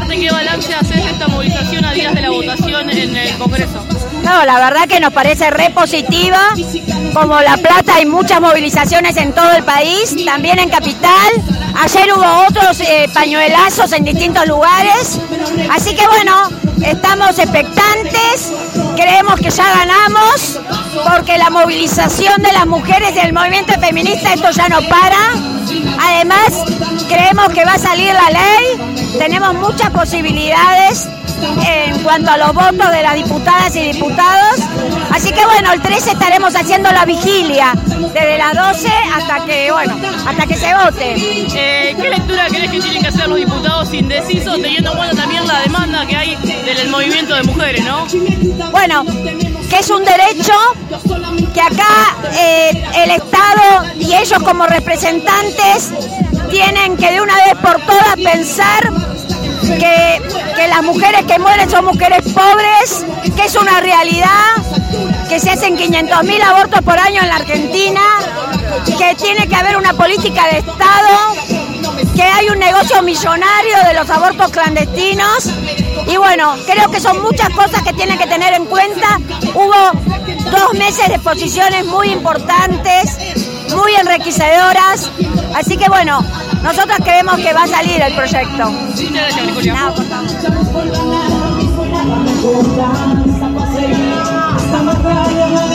parte, ¿qué balance haces de esta movilización a días de la votación en el Congreso? No, la verdad que nos parece re positiva. Como La Plata hay muchas movilizaciones en todo el país, también en Capital. Ayer hubo otros pañuelazos en distintos lugares. Así que bueno, estamos expectantes, creemos que ya ganamos, porque la movilización de las mujeres y el movimiento feminista, esto ya no para. Además, creemos que va a salir la ley, tenemos muchas posibilidades en cuanto a los votos de las diputadas y diputados. Así que bueno, el 13 estaremos haciendo la vigilia, desde las 12 hasta que se vote. ¿Qué lectura crees que tienen que hacer los diputados indecisos, teniendo en cuenta también la demanda que hay del movimiento de mujeres, ¿no? Bueno, que es un derecho que acá el Estado y ellos como representantes tienen que de una vez por todas pensar que las mujeres que mueren son mujeres pobres, que es una realidad, que se hacen 500.000 abortos por año en la Argentina, que tiene que haber una política de Estado, que hay un negocio millonario de los abortos clandestinos. Y bueno, creo que son muchas cosas que tienen que tener en cuenta. Hubo 2 meses de exposiciones muy importantes, muy enriquecedoras, así que bueno, nosotros creemos que va a salir el proyecto. Muchas gracias, Nicolia. No, por favor.